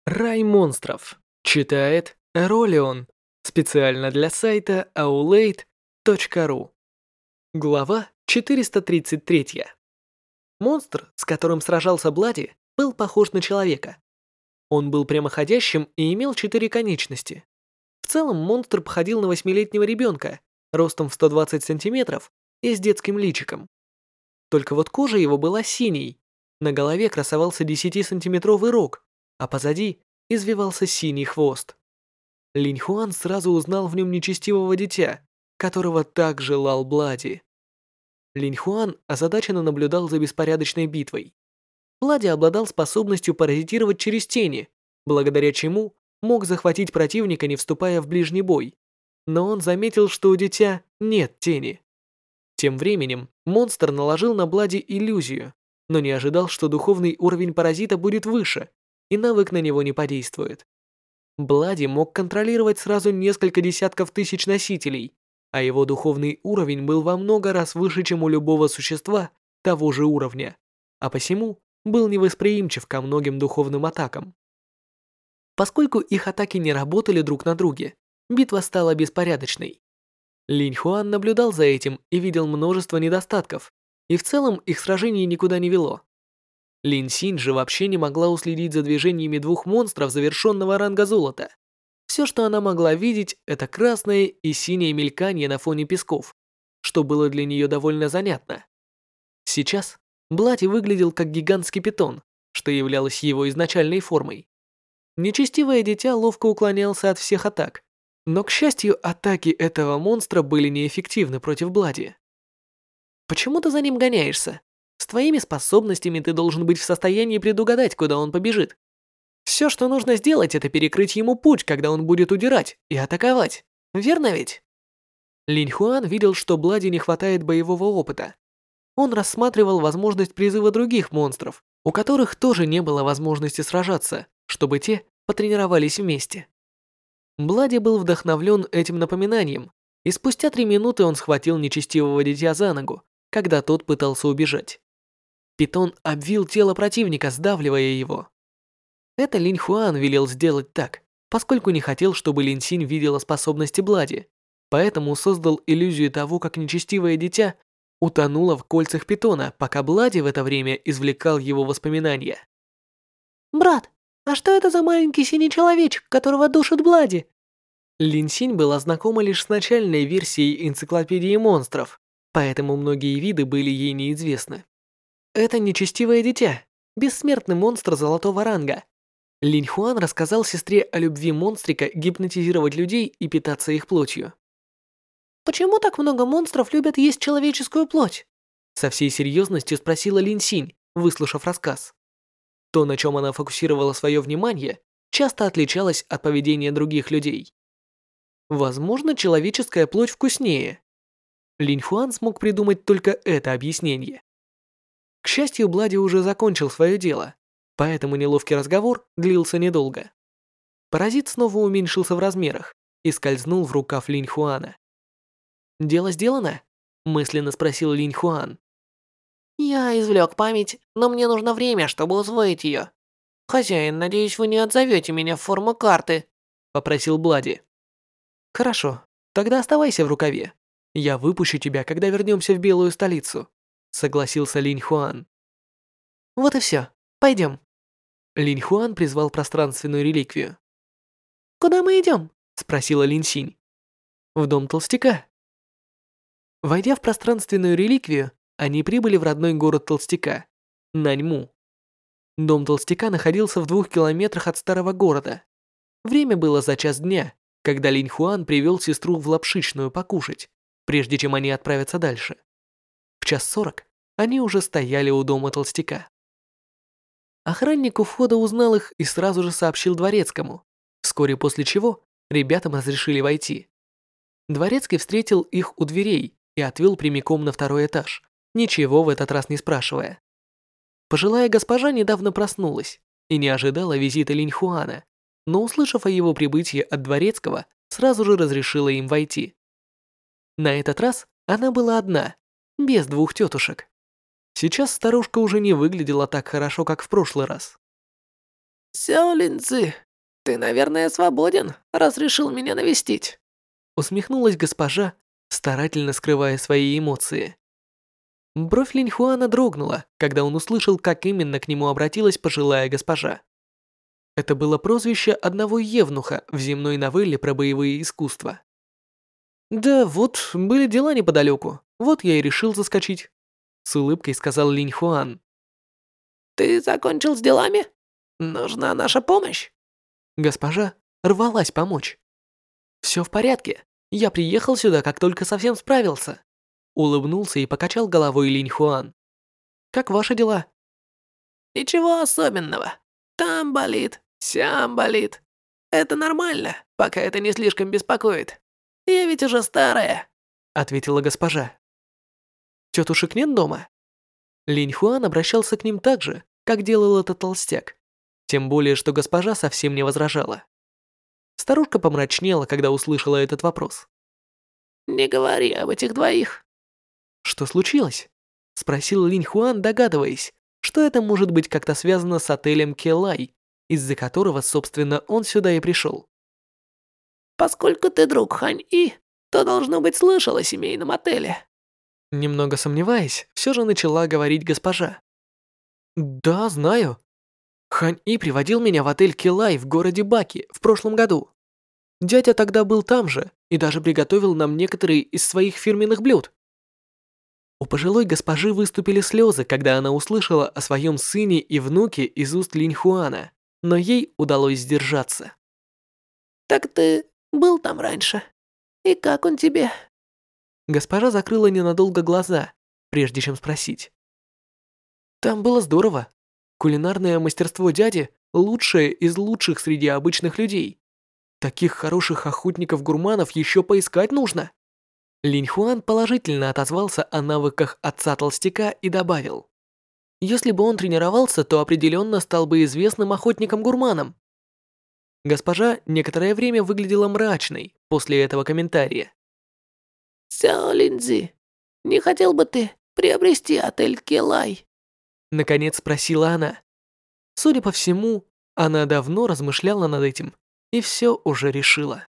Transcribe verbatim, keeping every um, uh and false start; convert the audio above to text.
Рай монстров. Читает Ролион. Специально для сайта аулейт точка ру. Глава четыреста тридцать три. Монстр, с которым сражался Блади, был похож на человека. Он был прямоходящим и имел четыре конечности. В целом монстр походил на восьмилетнего ребенка, ростом в сто двадцать сантиметров и с детским личиком. Только вот кожа его была синей, на голове красовался десятисантиметровый рог, а позади извивался синий хвост. Линь Хуан сразу узнал в нем нечестивого дитя, которого так желал Блади. Линь Хуан озадаченно наблюдал за беспорядочной битвой. Блади обладал способностью паразитировать через тени, благодаря чему мог захватить противника, не вступая в ближний бой. Но он заметил, что у дитя нет тени. Тем временем монстр наложил на Блади иллюзию, но не ожидал, что духовный уровень паразита будет выше, и навык на него не подействует. Блади мог контролировать сразу несколько десятков тысяч носителей, а его духовный уровень был во много раз выше, чем у любого существа того же уровня, а посему был невосприимчив ко многим духовным атакам. Поскольку их атаки не работали друг на друге, битва стала беспорядочной. Линь Хуан наблюдал за этим и видел множество недостатков, и в целом их сражение никуда не вело. Лин Синь же вообще не могла уследить за движениями двух монстров завершенного ранга золота. Все, что она могла видеть, это красное и синее мелькание на фоне песков, что было для нее довольно занятно. Сейчас Блади выглядел как гигантский питон, что являлось его изначальной формой. Нечестивое дитя ловко уклонялся от всех атак, но, к счастью, атаки этого монстра были неэффективны против Блади. «Почему ты за ним гоняешься? С твоими способностями ты должен быть в состоянии предугадать, куда он побежит. Все, что нужно сделать, это перекрыть ему путь, когда он будет удирать, и атаковать. Верно ведь?» Линь Хуан видел, что Блади не хватает боевого опыта. Он рассматривал возможность призыва других монстров, у которых тоже не было возможности сражаться, чтобы те потренировались вместе. Блади был вдохновлен этим напоминанием, и спустя три минуты он схватил нечестивого дитя за ногу, когда тот пытался убежать. Питон обвил тело противника, сдавливая его. Это Линь Хуан велел сделать так, поскольку не хотел, чтобы Лин Синь видела способности Блади, поэтому создал иллюзию того, как нечестивое дитя утонуло в кольцах питона, пока Блади в это время извлекал его воспоминания. «Брат, а что это за маленький синий человечек, которого душит Блади?» Лин Синь была знакома лишь с начальной версией энциклопедии монстров, поэтому многие виды были ей неизвестны. Это нечестивое дитя, бессмертный монстр золотого ранга. Линь Хуан рассказал сестре о любви монстрика гипнотизировать людей и питаться их плотью. «Почему так много монстров любят есть человеческую плоть?» Со всей серьезностью спросила Лин Синь, выслушав рассказ. То, на чем она фокусировала свое внимание, часто отличалось от поведения других людей. Возможно, человеческая плоть вкуснее. Линь Хуан смог придумать только это объяснение. К счастью, Блади уже закончил свое дело, поэтому неловкий разговор длился недолго. Паразит снова уменьшился в размерах и скользнул в рукав Линь Хуана. «Дело сделано?» – мысленно спросил Линь Хуан. «Я извлек память, но мне нужно время, чтобы усвоить ее. Хозяин, надеюсь, вы не отзовете меня в форму карты», – попросил Блади. «Хорошо, тогда оставайся в рукаве. Я выпущу тебя, когда вернемся в Белую столицу», – согласился Линь Хуан. «Вот и все. Пойдем». Линь Хуан призвал пространственную реликвию. «Куда мы идем?» – спросила Лин Синь. «В дом толстяка». Войдя в пространственную реликвию, они прибыли в родной город толстяка – Наньму. Дом толстяка находился в двух километрах от старого города. Время было за час дня, когда Линь Хуан привел сестру в лапшичную покушать, прежде чем они отправятся дальше. В час сорок они уже стояли у дома толстяка. Охранник у входа узнал их и сразу же сообщил дворецкому, вскоре после чего ребятам разрешили войти. Дворецкий встретил их у дверей и отвел прямиком на второй этаж, ничего в этот раз не спрашивая. Пожилая госпожа недавно проснулась и не ожидала визита Линь Хуана, но, услышав о его прибытии от дворецкого, сразу же разрешила им войти. На этот раз она была одна, без двух тетушек. Сейчас старушка уже не выглядела так хорошо, как в прошлый раз. Сяо Линцзы, ты, наверное, свободен, раз решил меня навестить. Усмехнулась госпожа, старательно скрывая свои эмоции. Бровь Линьхуана дрогнула, когда он услышал, как именно к нему обратилась пожилая госпожа. Это было прозвище одного евнуха в земной новелле про боевые искусства. «Да вот, были дела неподалеку, вот я и решил заскочить», с улыбкой сказал Линьхуан. «Ты закончил с делами? Нужна наша помощь?» Госпожа рвалась помочь. «Все в порядке, я приехал сюда, как только совсем справился», улыбнулся и покачал головой Линьхуан. «Как ваши дела?» «Ничего особенного. Там болит, сям болит. Это нормально, пока это не слишком беспокоит. Я ведь уже старая», ответила госпожа. «Тетушек нет дома?» Линьхуан обращался к ним так же, как делал этот толстяк. Тем более, что госпожа совсем не возражала. Старушка помрачнела, когда услышала этот вопрос. «Не говори об этих двоих». «Что случилось?» Спросил Линьхуан, догадываясь, что это может быть как-то связано с отелем Келай, из-за которого, собственно, он сюда и пришел. «Поскольку ты друг Хань-И, то, должно быть, слышал о семейном отеле». Немного сомневаясь, все же начала говорить госпожа. «Да, знаю. Хань-И приводил меня в отель Келай в городе Баки в прошлом году. Дядя тогда был там же и даже приготовил нам некоторые из своих фирменных блюд». У пожилой госпожи выступили слезы, когда она услышала о своем сыне и внуке из уст Линьхуана, но ей удалось сдержаться. «Так ты был там раньше? И как он тебе?» Госпожа закрыла ненадолго глаза, прежде чем спросить. «Там было здорово. Кулинарное мастерство дяди лучшее из лучших среди обычных людей. Таких хороших охотников-гурманов еще поискать нужно». Линьхуан положительно отозвался о навыках отца толстяка и добавил. «Если бы он тренировался, то определенно стал бы известным охотником-гурманом». Госпожа некоторое время выглядела мрачной после этого комментария. «Сяо Линцзи, не хотел бы ты приобрести отель Келай?» Наконец спросила она. Судя по всему, она давно размышляла над этим и все уже решила.